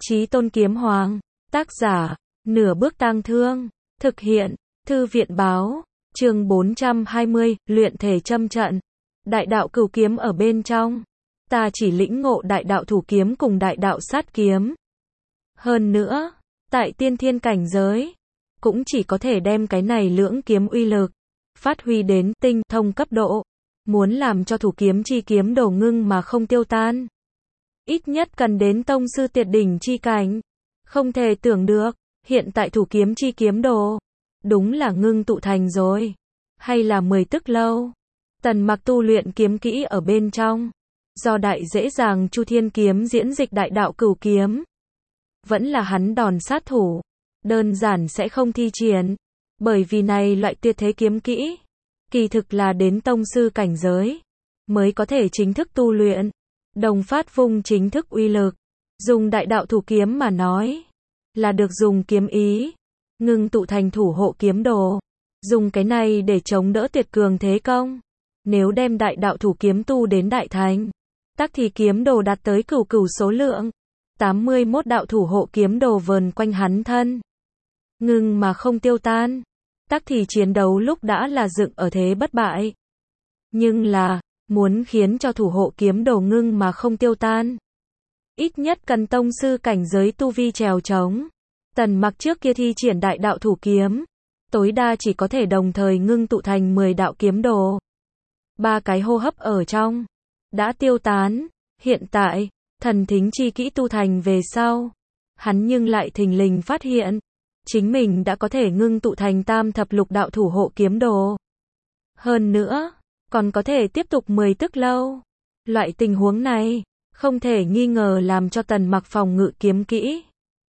Chí Tôn Kiếm Hoàng. Tác giả, Nửa Bước Tang Thương. Thực hiện, Thư viện Báo. Chương 420, luyện thể châm trận. Đại đạo cửu kiếm ở bên trong. Ta chỉ lĩnh ngộ đại đạo thủ kiếm cùng đại đạo sát kiếm. Hơn nữa, tại tiên thiên cảnh giới, cũng chỉ có thể đem cái này lưỡng kiếm uy lực phát huy đến tinh thông cấp độ. Muốn làm cho thủ kiếm chi kiếm đồ ngưng mà không tiêu tan, ít nhất cần đến tông sư tuyệt đỉnh chi cảnh. Không thể tưởng được, hiện tại thủ kiếm chi kiếm đồ, đúng là ngưng tụ thành rồi. Hay là 10 tức lâu. Tần Mặc tu luyện kiếm kỹ ở bên trong. Do đại dễ dàng Chu Thiên kiếm diễn dịch đại đạo cửu kiếm. Vẫn là hắn đòn sát thủ. Đơn giản sẽ không thi triển. Bởi vì này loại tuyệt thế kiếm kỹ, kỳ thực là đến tông sư cảnh giới, mới có thể chính thức tu luyện. Đồng phát vung chính thức uy lực. Dùng đại đạo thủ kiếm mà nói, là được dùng kiếm ý, ngưng tụ thành thủ hộ kiếm đồ. Dùng cái này để chống đỡ tuyệt cường thế công. Nếu đem đại đạo thủ kiếm tu đến đại thành, tắc thì kiếm đồ đạt tới cửu cửu số lượng. 81 đạo thủ hộ kiếm đồ vờn quanh hắn thân, ngưng mà không tiêu tan. Tắc thì chiến đấu lúc đã là dựng ở thế bất bại. Nhưng là, muốn khiến cho thủ hộ kiếm đồ ngưng mà không tiêu tan, ít nhất cần tông sư cảnh giới tu vi trèo trống. Tần Mặc trước kia thi triển đại đạo thủ kiếm, tối đa chỉ có thể đồng thời ngưng tụ thành 10 đạo kiếm đồ. 3 cái hô hấp ở trong, đã tiêu tán. Hiện tại, thần thính chi kỹ tu thành về sau, hắn nhưng lại thình lình phát hiện, chính mình đã có thể ngưng tụ thành tam thập lục đạo thủ hộ kiếm đồ. Hơn nữa, còn có thể tiếp tục 10 tức lâu. Loại tình huống này, không thể nghi ngờ làm cho Tần Mặc phòng ngự kiếm kỹ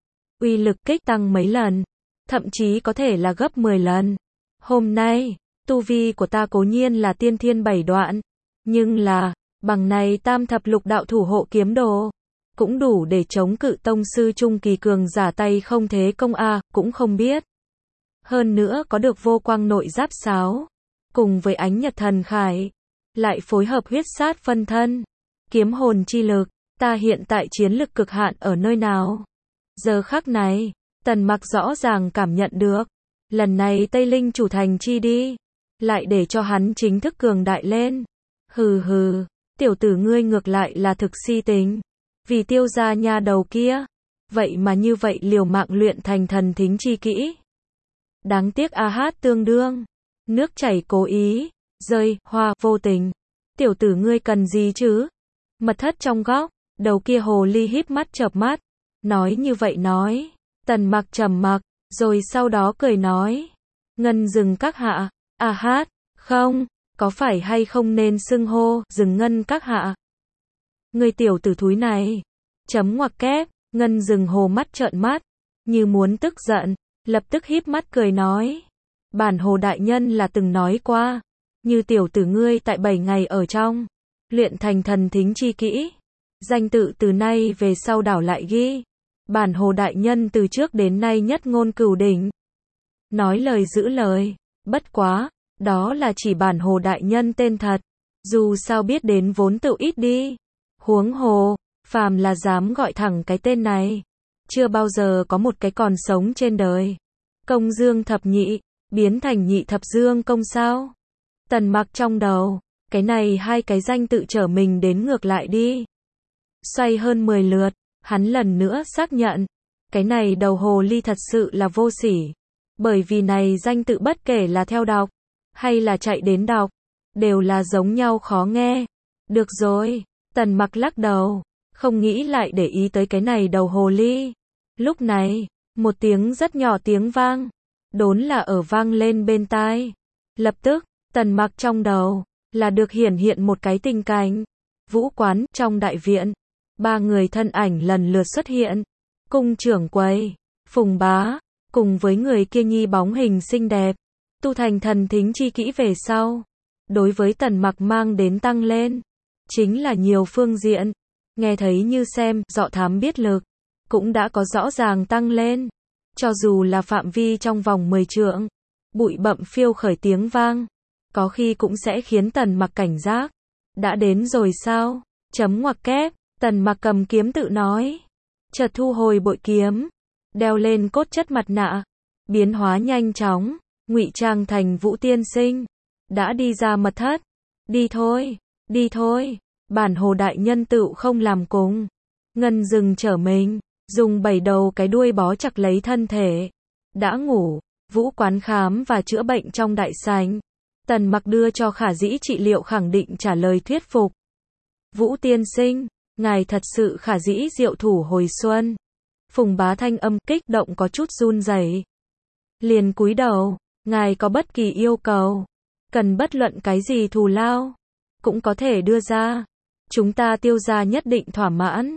uy lực kích tăng mấy lần, thậm chí có thể là gấp 10 lần. Hôm nay, tu vi của ta cố nhiên là tiên thiên 7 đoạn, nhưng là, bằng này tam thập lục đạo thủ hộ kiếm đồ, cũng đủ để chống cự tông sư trung kỳ cường giả tay không thế công a, cũng không biết. Hơn nữa có được vô quang nội giáp sáo, cùng với ánh nhật thần khải, lại phối hợp huyết sát phân thân, kiếm hồn chi lực, ta hiện tại chiến lực cực hạn ở nơi nào? Giờ khắc này, Tần Mặc rõ ràng cảm nhận được, lần này Tây Linh chủ thành chi đi, lại để cho hắn chính thức cường đại lên. Hừ hừ, tiểu tử ngươi ngược lại là thực si tính. Vì Tiêu gia nha đầu kia, vậy mà như vậy liều mạng luyện thành thần thính chi kỹ. Đáng tiếc a hát tương đương, nước chảy cố ý, rơi hoa vô tình. Tiểu tử ngươi cần gì chứ? Mật thất trong góc, đầu kia hồ ly híp mắt chợp mắt, nói như vậy nói. Tần Mặc trầm mặc, rồi sau đó cười nói, Ngân Dừng các hạ. A hát, không, có phải hay không nên xưng hô Dừng Ngân các hạ? Người tiểu tử thúi này. Chấm ngoặc kép. Ngân Dừng hồ mắt trợn mắt, như muốn tức giận, lập tức híp mắt cười nói, bản hồ đại nhân là từng nói qua, như tiểu tử ngươi tại 7 ngày ở trong, luyện thành thần thính chi kỹ, danh tự từ nay về sau đảo lại ghi, bản hồ đại nhân từ trước đến nay nhất ngôn cửu đỉnh. Nói lời giữ lời, bất quá, đó là chỉ bản hồ đại nhân tên thật, dù sao biết đến vốn tự ít đi. Huống hồ, phàm là dám gọi thẳng cái tên này, chưa bao giờ có một cái còn sống trên đời. Công Dương thập nhị, biến thành nhị thập dương công sao? Tần Mặc trong đầu, cái này hai cái danh tự trở mình đến ngược lại đi. Xoay hơn 10 lượt, hắn lần nữa xác nhận, cái này đầu hồ ly thật sự là vô sỉ. Bởi vì này danh tự bất kể là theo đọc, hay là chạy đến đọc, đều là giống nhau khó nghe. Được rồi, Tần Mặc lắc đầu, không nghĩ lại để ý tới cái này đầu hồ ly. Lúc này, một tiếng rất nhỏ tiếng vang, đốn là ở vang lên bên tai. Lập tức, Tần Mặc trong đầu, là được hiển hiện một cái tình cảnh. Vũ quán, trong đại viện, 3 người thân ảnh lần lượt xuất hiện. Cung trưởng quầy, Phùng Bá, cùng với người kia nhi bóng hình xinh đẹp, tu thành thần thính chi kỹ về sau. Đối với Tần Mặc mang đến tăng lên, chính là nhiều phương diện. Nghe thấy như xem, dọ thám biết lực, cũng đã có rõ ràng tăng lên. Cho dù là phạm vi trong vòng 10 trượng, bụi bặm phiêu khởi tiếng vang, có khi cũng sẽ khiến Tần Mặc cảnh giác. Đã đến rồi sao? Chấm ngoặc kép, Tần Mặc cầm kiếm tự nói. chợt thu hồi bội kiếm, đeo lên cốt chất mặt nạ, biến hóa nhanh chóng, ngụy trang thành Vũ tiên sinh, đã đi ra mật thất. Đi thôi, bản hồ đại nhân tựu không làm cùng. Ngân dừng trở mình, dùng 7 đầu cái đuôi bó chặt lấy thân thể. Đã ngủ, Vũ quán khám và chữa bệnh trong đại sảnh. Tần Mặc đưa cho Khả Dĩ trị liệu khẳng định trả lời thuyết phục. Vũ tiên sinh, ngài thật sự Khả Dĩ diệu thủ hồi xuân. Phùng Bá thanh âm kích động có chút run rẩy. Liền cúi đầu, ngài có bất kỳ yêu cầu, cần bất luận cái gì thù lao, cũng có thể đưa ra. Chúng ta Tiêu gia nhất định thỏa mãn.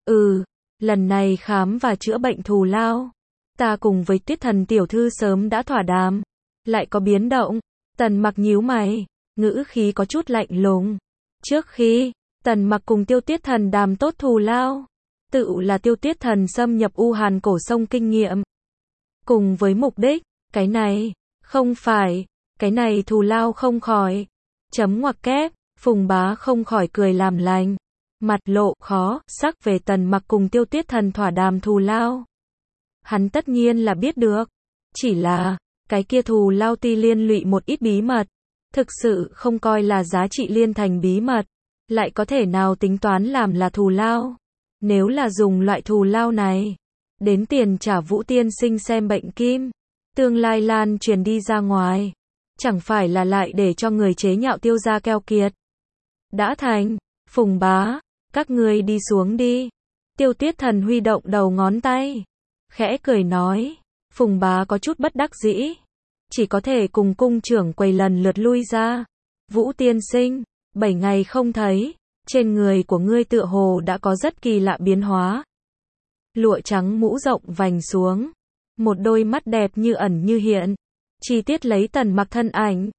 Lần này khám và chữa bệnh thù lao, ta cùng với Tuyết Thần tiểu thư sớm đã thỏa đàm. Lại có biến động. Tần Mặc nhíu mày, ngữ khí có chút lạnh lùng. Trước khi Tần Mặc cùng Tiêu Tuyết Thần đàm tốt thù lao, tự là Tiêu Tuyết Thần xâm nhập U Hàn cổ sông kinh nghiệm, cùng với mục đích, cái này, không phải, cái này thù lao không khỏi. Chấm ngoặc kép, Phùng Bá không khỏi cười làm lành, mặt lộ khó sắc về Tần Mặc cùng Tiêu Tuyết Thần thỏa đàm thù lao. Hắn tất nhiên là biết được, chỉ là, cái kia thù lao ti liên lụy một ít bí mật, thực sự không coi là giá trị liên thành bí mật, lại có thể nào tính toán làm là thù lao. Nếu là dùng loại thù lao này, đến tiền trả Vũ tiên sinh xem bệnh kim, tương lai lan truyền đi ra ngoài, chẳng phải là lại để cho người chế nhạo Tiêu gia keo kiệt. Đã thành, Phùng Bá, các ngươi đi xuống đi. Tiêu Tuyết Thần huy động đầu ngón tay, khẽ cười nói. Phùng Bá có chút bất đắc dĩ, chỉ có thể cùng cung trưởng quầy lần lượt lui ra. Vũ tiên sinh, 7 ngày không thấy, trên người của ngươi tựa hồ đã có rất kỳ lạ biến hóa. Lụa trắng mũ rộng vành xuống, một đôi mắt đẹp như ẩn như hiện, chi tiết lấy Tần Mặc thân ảnh.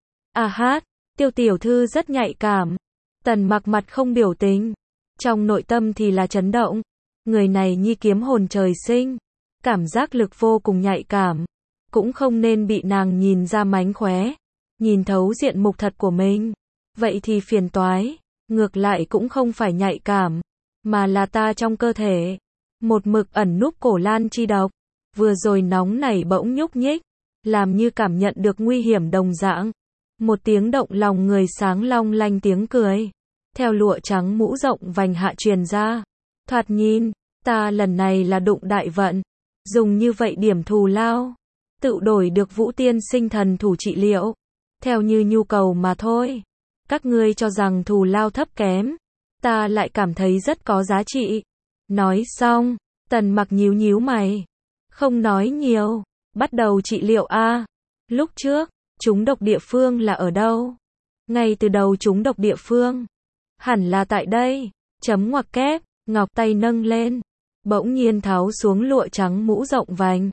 Tiêu tiểu thư rất nhạy cảm. Tần Mặc mặt không biểu tình, trong nội tâm thì là chấn động. Người này nhi kiếm hồn trời sinh, cảm giác lực vô cùng nhạy cảm, cũng không nên bị nàng nhìn ra mánh khóe, nhìn thấu diện mục thật của mình. Vậy thì phiền toái, ngược lại cũng không phải nhạy cảm, mà là ta trong cơ thể, một mực ẩn núp cổ lan chi độc, vừa rồi nóng nảy bỗng nhúc nhích, làm như cảm nhận được nguy hiểm đồng dạng. Một tiếng động lòng người sáng long lanh tiếng cười, theo lụa trắng mũ rộng vành hạ truyền ra. Thoạt nhìn, ta lần này là đụng đại vận, dùng như vậy điểm thù lao, tự đổi được Vũ tiên sinh thần thủ trị liệu, theo như nhu cầu mà thôi. Các ngươi cho rằng thù lao thấp kém, ta lại cảm thấy rất có giá trị. Nói xong, Tần Mặc nhíu nhíu mày, không nói nhiều, bắt đầu trị liệu a. Lúc trước, trúng độc địa phương là ở đâu? Ngay từ đầu trúng độc địa phương, hẳn là tại đây. Chấm ngoặc kép, ngọc tay nâng lên, bỗng nhiên tháo xuống lụa trắng mũ rộng vành,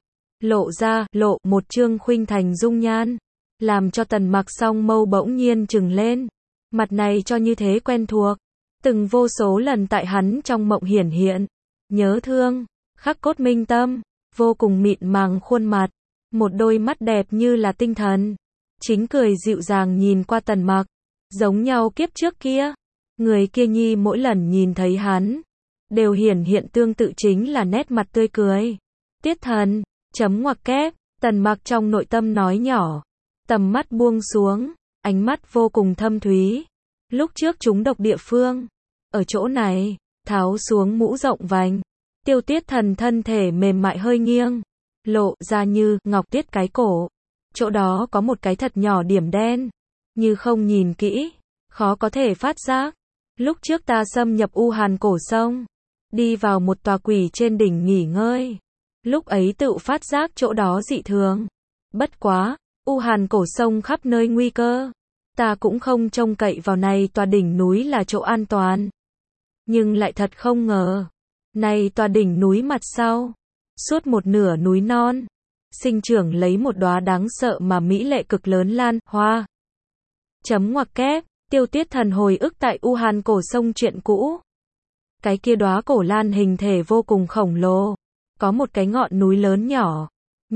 lộ một trương khuynh thành dung nhan, làm cho Tần Mặc song mâu bỗng nhiên trừng lên. Mặt này cho như thế quen thuộc, từng vô số lần tại hắn trong mộng hiển hiện, nhớ thương, khắc cốt minh tâm, vô cùng mịn màng khuôn mặt, một đôi mắt đẹp như là tinh thần, chính cười dịu dàng nhìn qua Tần Mặc, giống nhau kiếp trước kia. Người kia nhi mỗi lần nhìn thấy hắn, đều hiển hiện tương tự chính là nét mặt tươi cười. Tiết Thần, chấm ngoặc kép, Tần Mặc trong nội tâm nói nhỏ, tầm mắt buông xuống, ánh mắt vô cùng thâm thúy. Lúc trước chúng độc địa phương, ở chỗ này, tháo xuống mũ rộng vành, Tiêu Tiết Thần thân thể mềm mại hơi nghiêng, lộ ra như ngọc tiết cái cổ. Chỗ đó có một cái thật nhỏ điểm đen, như không nhìn kỹ, khó có thể phát giác. Lúc trước ta xâm nhập U Hàn cổ sông, đi vào một tòa quỷ trên đỉnh nghỉ ngơi. Lúc ấy tự phát giác chỗ đó dị thường. Bất quá, U Hàn cổ sông khắp nơi nguy cơ, ta cũng không trông cậy vào này tòa đỉnh núi là chỗ an toàn. Nhưng lại thật không ngờ, này tòa đỉnh núi mặt sau, suốt một nửa núi non, sinh trưởng lấy một đóa đáng sợ mà mỹ lệ cực lớn lan hoa. Chấm ngoặc kép, Tiêu Tiết Thần hồi ức tại U Hàn cổ sông chuyện cũ. Cái kia đóa cổ lan hình thể vô cùng khổng lồ, có một cái ngọn núi lớn nhỏ,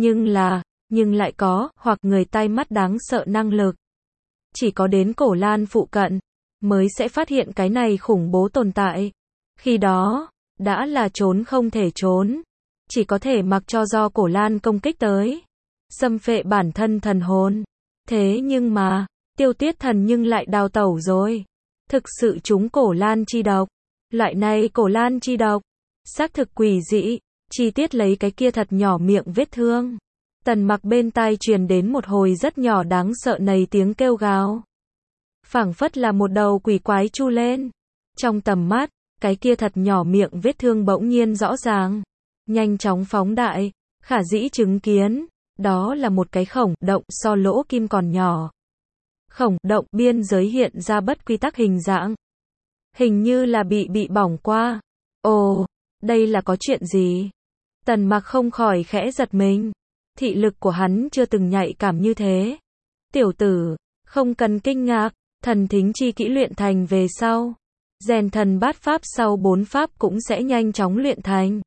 nhưng lại có, hoặc người tai mắt đáng sợ năng lực. Chỉ có đến cổ lan phụ cận, mới sẽ phát hiện cái này khủng bố tồn tại. Khi đó, đã là trốn không thể trốn, chỉ có thể mặc cho do Cổ Lan công kích tới, xâm phệ bản thân thần hồn. Thế nhưng mà, Tiêu Tuyết Thần nhưng lại đào tẩu rồi. Thực sự trúng Cổ Lan chi độc. Loại này Cổ Lan chi độc, xác thực quỷ dị, chi tiết lấy cái kia thật nhỏ miệng vết thương. Tần Mặc bên tai truyền đến một hồi rất nhỏ đáng sợ nầy tiếng kêu gào. Phảng phất là một đầu quỷ quái chu lên. Trong tầm mắt, cái kia thật nhỏ miệng vết thương bỗng nhiên rõ ràng, nhanh chóng phóng đại, khả dĩ chứng kiến, đó là một cái khổng động so lỗ kim còn nhỏ. Khổng động biên giới hiện ra bất quy tắc hình dạng. Hình như là bị bỏng qua. Ồ, đây là có chuyện gì? Tần Mặc không khỏi khẽ giật mình. Thị lực của hắn chưa từng nhạy cảm như thế. Tiểu tử, không cần kinh ngạc, thần thính chi kỹ luyện thành về sau. Rèn thần bát pháp sau 4 pháp cũng sẽ nhanh chóng luyện thành.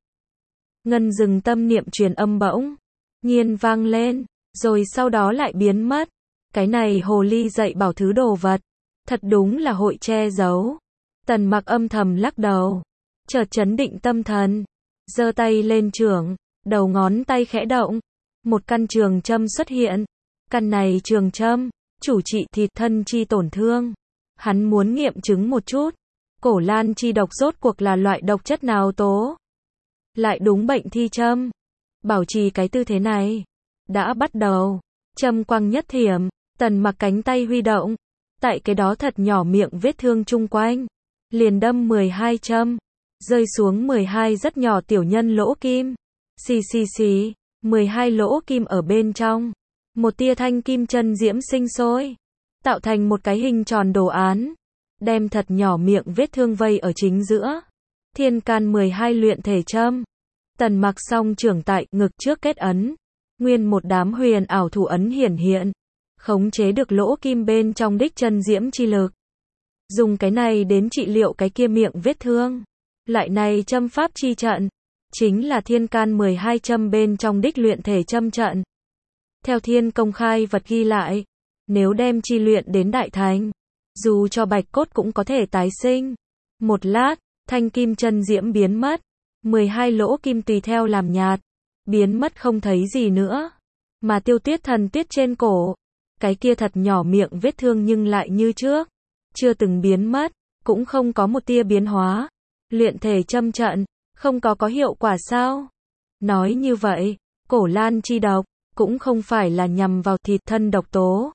Ngân dừng tâm niệm truyền âm bỗng nhiên vang lên, rồi sau đó lại biến mất. Cái này hồ ly dạy bảo thứ đồ vật, thật đúng là hội che giấu. Tần Mặc âm thầm lắc đầu, chợt chấn định tâm thần, giơ tay lên chưởng, đầu ngón tay khẽ động, một căn trường châm xuất hiện. Căn này trường châm, chủ trị thịt thân chi tổn thương. Hắn muốn nghiệm chứng một chút, Cổ Lan chi độc rốt cuộc là loại độc chất nào tố. Lại đúng bệnh thi châm. Bảo trì cái tư thế này. Đã bắt đầu. Châm quăng nhất thiểm. Tần Mặc cánh tay huy động. Tại cái đó thật nhỏ miệng vết thương chung quanh. Liền đâm 12 châm. Rơi xuống 12 rất nhỏ tiểu nhân lỗ kim. Xì xì xì. 12 lỗ kim ở bên trong. Một tia thanh kim chân diễm sinh sôi. Tạo thành một cái hình tròn đồ án. Đem thật nhỏ miệng vết thương vây ở chính giữa. Thiên can 12 luyện thể châm. Tần Mặc song trưởng tại ngực trước kết ấn. Nguyên một đám huyền ảo thủ ấn hiển hiện. Khống chế được lỗ kim bên trong đích chân diễm chi lực. Dùng cái này đến trị liệu cái kia miệng vết thương. Lại này châm pháp chi trận. Chính là thiên can 12 châm bên trong đích luyện thể châm trận. Theo thiên công khai vật ghi lại. Nếu đem chi luyện đến đại thành. Dù cho bạch cốt cũng có thể tái sinh. Một lát, thanh kim chân diễm biến mất. 12 lỗ kim tùy theo làm nhạt. Biến mất không thấy gì nữa. Mà Tiêu Tuyết Thần tuyết trên cổ. Cái kia thật nhỏ miệng vết thương nhưng lại như trước. Chưa từng biến mất. Cũng không có một tia biến hóa. Luyện thể châm trận. Không có hiệu quả sao? Nói như vậy, Cổ Lan chi độc. Cũng không phải là nhằm vào thịt thân độc tố.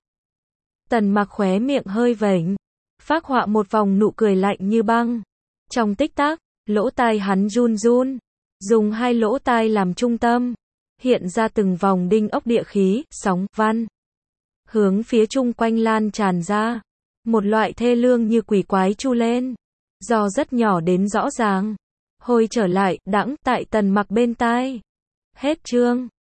Tần Mặc khóe miệng hơi vểnh. Phác họa một vòng nụ cười lạnh như băng. Trong tích tắc, lỗ tai hắn run run. Dùng 2 lỗ tai làm trung tâm. Hiện ra từng vòng đinh ốc địa khí, sóng, văn. Hướng phía chung quanh lan tràn ra. Một loại thê lương như quỷ quái chu lên. Do rất nhỏ đến rõ ràng. Hồi trở lại, đãng tại Tần Mặc bên tai. Hết chương.